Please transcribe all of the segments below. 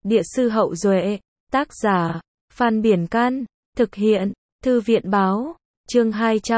Địa sư Hậu Duệ, tác giả, Phan Biển Can, thực hiện, Thư viện Báo, chương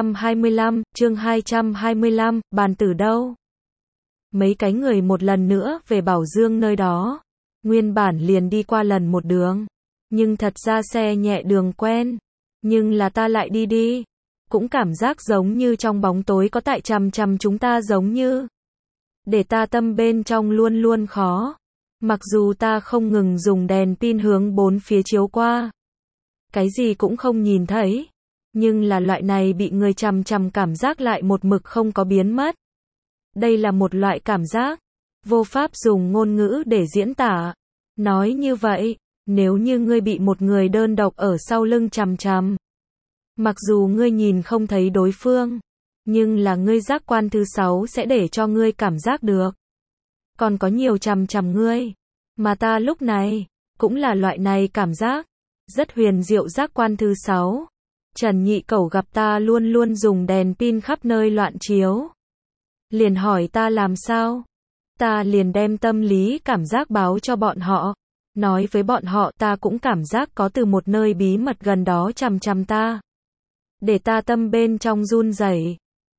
225, bàn tử đâu? Mấy cái người một lần nữa về Bảo Dương nơi đó, nguyên bản liền đi qua lần một đường, nhưng thật ra xe nhẹ đường quen, nhưng là ta lại đi, cũng cảm giác giống như trong bóng tối có tại chằm chằm chúng ta giống như, để ta tâm bên trong luôn luôn khó. Mặc dù ta không ngừng dùng đèn pin hướng bốn phía chiếu qua, cái gì cũng không nhìn thấy, nhưng là loại này bị người chằm chằm cảm giác lại một mực không có biến mất. Đây là một loại cảm giác vô pháp dùng ngôn ngữ để diễn tả. Nói như vậy, nếu như ngươi bị một người đơn độc ở sau lưng chằm chằm, mặc dù ngươi nhìn không thấy đối phương, nhưng là ngươi giác quan thứ 6 sẽ để cho ngươi cảm giác được. Còn có nhiều chằm chằm ngươi, mà ta lúc này, cũng là loại này cảm giác, rất huyền diệu giác quan thứ 6. Trần Nhị Cẩu gặp ta luôn luôn dùng đèn pin khắp nơi loạn chiếu, liền hỏi ta làm sao, ta liền đem tâm lý cảm giác báo cho bọn họ, nói với bọn họ ta cũng cảm giác có từ một nơi bí mật gần đó chằm chằm ta, để ta tâm bên trong run rẩy.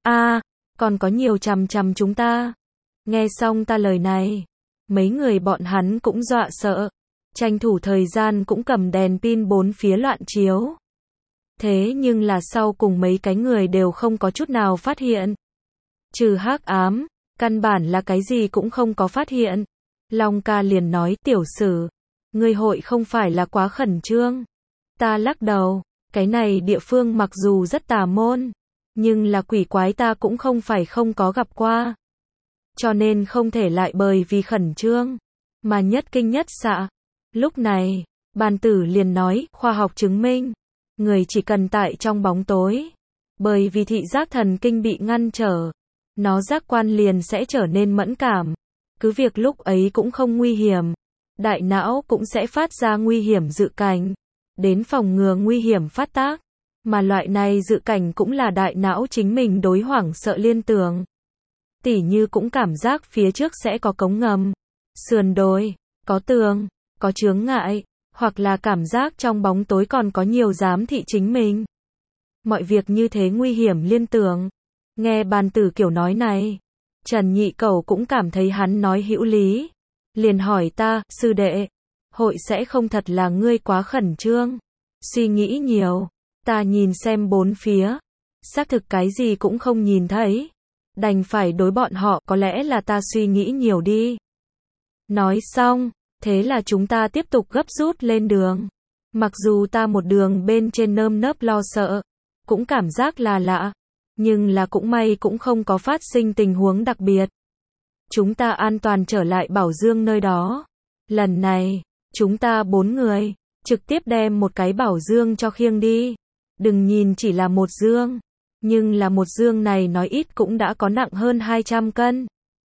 Còn có nhiều chằm chằm chúng ta. Nghe xong ta lời này, mấy người bọn hắn cũng dọa sợ, tranh thủ thời gian cũng cầm đèn pin bốn phía loạn chiếu. Thế nhưng là sau cùng mấy cái người đều không có chút nào phát hiện. Trừ hắc ám, căn bản là cái gì cũng không có phát hiện. Long ca liền nói, tiểu sử, ngươi hội không phải là quá khẩn trương. Ta lắc đầu, cái này địa phương mặc dù rất tà môn, nhưng là quỷ quái ta cũng không phải không có gặp qua. Cho nên không thể lại bởi vì khẩn trương, mà nhất kinh nhất xạ. Lúc này, bàn tử liền nói, khoa học chứng minh, người chỉ cần tại trong bóng tối, bởi vì thị giác thần kinh bị ngăn trở, nó giác quan liền sẽ trở nên mẫn cảm. Cứ việc lúc ấy cũng không nguy hiểm, đại não cũng sẽ phát ra nguy hiểm dự cảnh, đến phòng ngừa nguy hiểm phát tác. Mà loại này dự cảnh cũng là đại não chính mình đối hoảng sợ liên tưởng. Tỉ như cũng cảm giác phía trước sẽ có cống ngầm, sườn đồi, có tường, có chướng ngại, hoặc là cảm giác trong bóng tối còn có nhiều giám thị chính mình. Mọi việc như thế nguy hiểm liên tưởng. Nghe bàn tử kiểu nói này, Trần Nhị Cẩu cũng cảm thấy hắn nói hữu lý. Liền hỏi ta, sư đệ, hội sẽ không thật là ngươi quá khẩn trương, suy nghĩ nhiều. Ta nhìn xem bốn phía, xác thực cái gì cũng không nhìn thấy. Đành phải đối bọn họ, có lẽ là ta suy nghĩ nhiều đi. Nói xong, thế là chúng ta tiếp tục gấp rút lên đường. Mặc dù ta một đường bên trên nơm nớp lo sợ, cũng cảm giác là lạ, nhưng là cũng may cũng không có phát sinh tình huống đặc biệt. Chúng ta an toàn trở lại Bảo Dương nơi đó. Lần này, chúng ta 4 người, trực tiếp đem một cái Bảo Dương cho khiêng đi. Đừng nhìn chỉ là một dương, nhưng là một dương này nói ít cũng đã có nặng hơn 200 cân.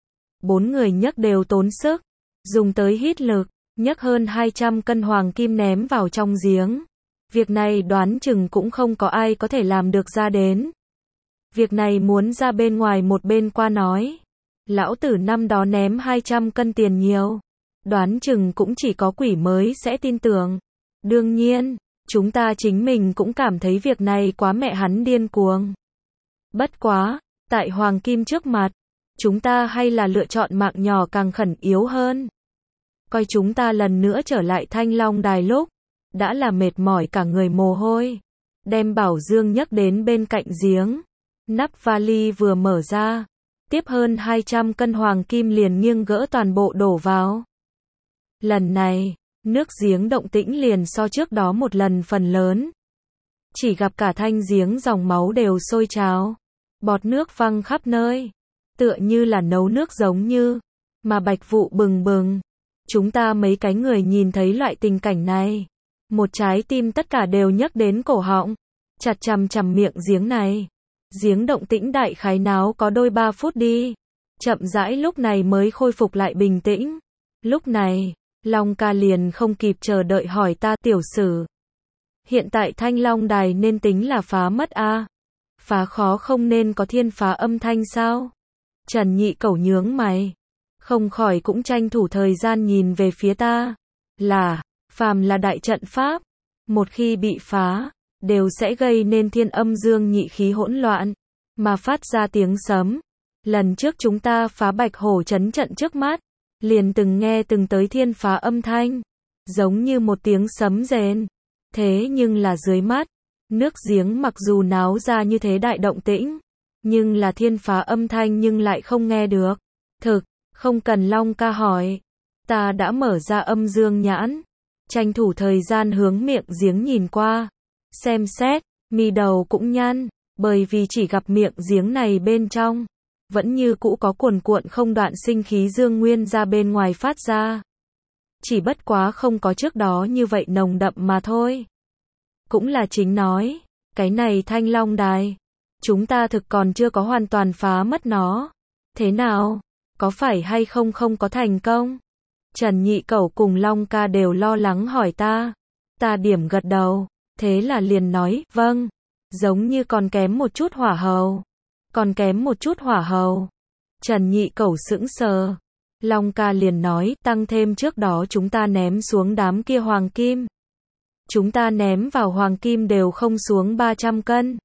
4 người nhấc đều tốn sức, dùng tới hít lực, nhấc hơn 200 cân hoàng kim ném vào trong giếng. Việc này đoán chừng cũng không có ai có thể làm được ra đến. Việc này muốn ra bên ngoài một bên qua nói, lão tử năm đó ném 200 cân tiền nhiều, đoán chừng cũng chỉ có quỷ mới sẽ tin tưởng. Đương nhiên, chúng ta chính mình cũng cảm thấy việc này quá mẹ hắn điên cuồng. Bất quá, tại hoàng kim trước mặt, chúng ta hay là lựa chọn mạng nhỏ càng khẩn yếu hơn. Coi chúng ta lần nữa trở lại Thanh Long Đài lúc, đã là mệt mỏi cả người mồ hôi. Đem Bảo Dương nhấc đến bên cạnh giếng, nắp vali vừa mở ra, tiếp hơn 200 cân hoàng kim liền nghiêng gỡ toàn bộ đổ vào. Lần này, nước giếng động tĩnh liền so trước đó một lần phần lớn. Chỉ gặp cả thanh giếng dòng máu đều sôi trào, bọt nước văng khắp nơi, tựa như là nấu nước giống như, mà bạch vụ bừng bừng. Chúng ta mấy cái người nhìn thấy loại tình cảnh này, một trái tim tất cả đều nhấc đến cổ họng, chặt chằm chằm miệng giếng này. Giếng động tĩnh đại khái náo có đôi 3 phút đi, chậm rãi lúc này mới khôi phục lại bình tĩnh. Lúc này, Long ca liền không kịp chờ đợi hỏi ta, tiểu sử, hiện tại Thanh Long Đài nên tính là phá mất a? Phá khó không nên có thiên phá âm thanh sao? Trần Nhị Cẩu nhướng mày, không khỏi cũng tranh thủ thời gian nhìn về phía ta. là, phàm là đại trận pháp, một khi bị phá, đều sẽ gây nên thiên âm dương nhị khí hỗn loạn, mà phát ra tiếng sấm. Lần trước chúng ta phá Bạch Hổ trấn trận trước mắt, liền từng nghe từng tới thiên phá âm thanh, giống như một tiếng sấm rền. Thế nhưng là dưới mắt, nước giếng mặc dù náo ra như thế đại động tĩnh, nhưng là thiên phá âm thanh nhưng lại không nghe được. Thực, không cần Long ca hỏi, ta đã mở ra âm dương nhãn, tranh thủ thời gian hướng miệng giếng nhìn qua, xem xét, mi đầu cũng nhăn, bởi vì chỉ gặp miệng giếng này bên trong, vẫn như cũ có cuồn cuộn không đoạn sinh khí dương nguyên ra bên ngoài phát ra. Chỉ bất quá không có trước đó như vậy nồng đậm mà thôi. Cũng là chính nói, cái này Thanh Long Đài, chúng ta thực còn chưa có hoàn toàn phá mất nó. Thế nào? Có phải hay không không có thành công? Trần Nhị Cẩu cùng Long ca đều lo lắng hỏi ta. Ta điểm gật đầu, thế là liền nói, vâng, giống như còn kém một chút hỏa hầu. Còn kém một chút hỏa hầu. Trần Nhị Cẩu sững sờ. Long ca liền nói, tăng thêm trước đó chúng ta ném xuống đám kia hoàng kim. Chúng ta ném vào hoàng kim đều không xuống 300 cân.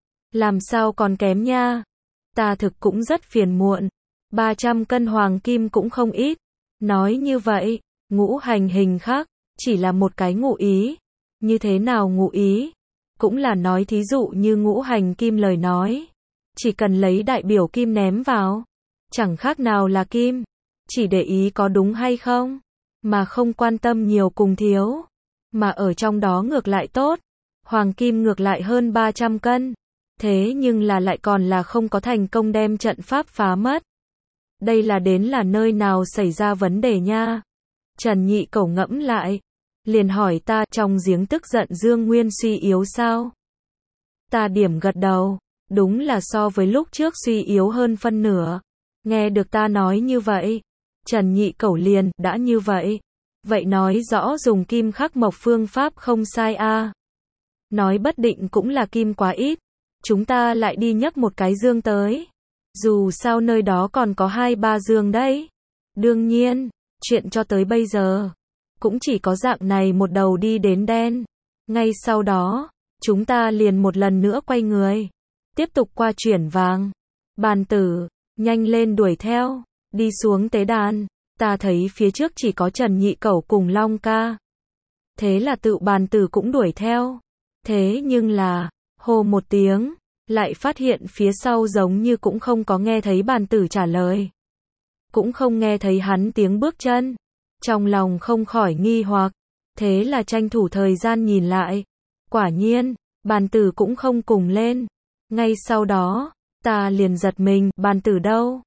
Làm sao còn kém nha? Ta thực cũng rất phiền muộn. 300 cân hoàng kim cũng không ít. Nói như vậy, ngũ hành hình khác, chỉ là một cái ngụ ý. Như thế nào ngụ ý? Cũng là nói thí dụ như ngũ hành kim lời nói. Chỉ cần lấy đại biểu kim ném vào. Chẳng khác nào là kim. Chỉ để ý có đúng hay không. Mà không quan tâm nhiều cùng thiếu. Mà ở trong đó ngược lại tốt. Hoàng kim ngược lại hơn 300 cân. Thế nhưng là lại còn là không có thành công đem trận pháp phá mất. Đây là đến là nơi nào xảy ra vấn đề nha. Trần Nhị Cẩu ngẫm lại. Liền hỏi ta trong giếng tức giận dương nguyên suy yếu sao? Ta điểm gật đầu. Đúng là so với lúc trước suy yếu hơn phân nửa. Nghe được ta nói như vậy. Trần Nhị Cẩu liền, đã như vậy. Vậy nói rõ dùng kim khắc mộc phương pháp không sai a. Nói bất định cũng là kim quá ít. Chúng ta lại đi nhấc một cái dương tới. Dù sao nơi đó còn có 2-3 dương đấy. Đương nhiên, chuyện cho tới bây giờ, cũng chỉ có dạng này một đầu đi đến đen. Ngay sau đó, chúng ta liền một lần nữa quay người. Tiếp tục qua chuyển vàng. Bàn tử, nhanh lên đuổi theo. Đi xuống tế đàn. Ta thấy phía trước chỉ có Trần Nhị Cẩu cùng Long ca. Thế là tự bàn tử cũng đuổi theo. Thế nhưng là, hô một tiếng, lại phát hiện phía sau giống như cũng không có nghe thấy bàn tử trả lời. Cũng không nghe thấy hắn tiếng bước chân. Trong lòng không khỏi nghi hoặc. Thế là tranh thủ thời gian nhìn lại. Quả nhiên, bàn tử cũng không cùng lên. Ngay sau đó, ta liền giật mình, bàn tử đâu?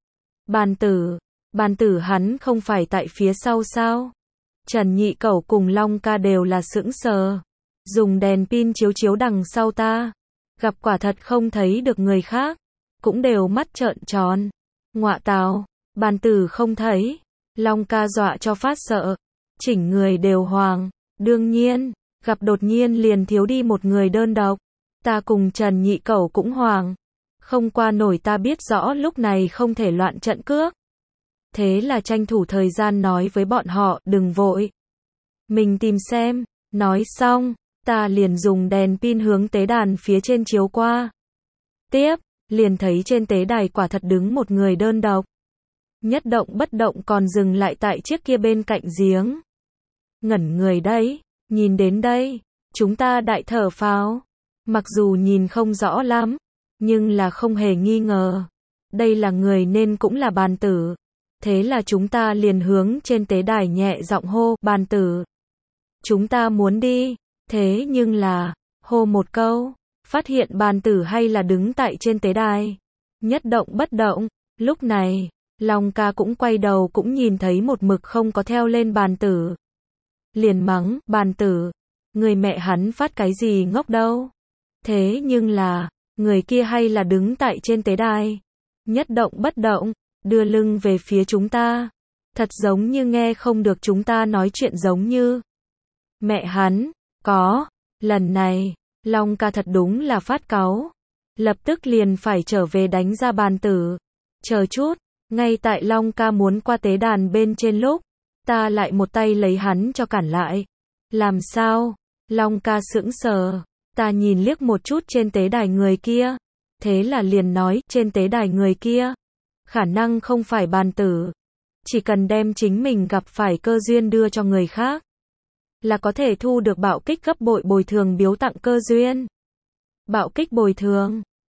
Bàn tử hắn không phải tại phía sau sao? Trần Nhị Cẩu cùng Long ca đều là sững sờ. Dùng đèn pin chiếu chiếu đằng sau ta. Gặp quả thật không thấy được người khác. Cũng đều mắt trợn tròn. Ngọa tào, bàn tử không thấy. Long ca dọa cho phát sợ. Chỉnh người đều hoàng. Đương nhiên, gặp đột nhiên liền thiếu đi một người đơn độc. Ta cùng Trần Nhị Cẩu cũng hoàng. Không qua nổi ta biết rõ lúc này không thể loạn trận cước. Thế là tranh thủ thời gian nói với bọn họ, đừng vội. Mình tìm xem. Nói xong, ta liền dùng đèn pin hướng tế đàn phía trên chiếu qua. Tiếp, liền thấy trên tế đài quả thật đứng một người đơn độc. Nhất động bất động còn dừng lại tại chiếc kia bên cạnh giếng. Ngẩn người đấy, nhìn đến đây, chúng ta đại thở phào. Mặc dù nhìn không rõ lắm, nhưng là không hề nghi ngờ. Đây là người nên cũng là bàn tử. Thế là chúng ta liền hướng trên tế đài nhẹ giọng hô, bàn tử. Chúng ta muốn đi. Thế nhưng là, hô một câu, phát hiện bàn tử hay là đứng tại trên tế đài. Nhất động bất động. Lúc này, Long ca cũng quay đầu cũng nhìn thấy một mực không có theo lên bàn tử. Liền mắng, bàn tử. Người mẹ hắn phát cái gì ngốc đâu. Thế nhưng là, người kia hay là đứng tại trên tế đài. Nhất động bất động, đưa lưng về phía chúng ta. Thật giống như nghe không được chúng ta nói chuyện giống như. Mẹ hắn, có, lần này, Long ca thật đúng là phát cáu. Lập tức liền phải trở về đánh ra bàn tử. Chờ chút, ngay tại Long ca muốn qua tế đàn bên trên lúc, Ta lại một tay lấy hắn cho cản lại. Làm sao? Long ca sững sờ. Ta nhìn liếc một chút trên tế đài người kia. Thế là liền nói, trên tế đài người kia. Khả năng không phải bàn tử. Chỉ cần đem chính mình gặp phải cơ duyên đưa cho người khác. Là có thể thu được bạo kích gấp bội bồi thường biếu tặng cơ duyên. Bạo kích bồi thường.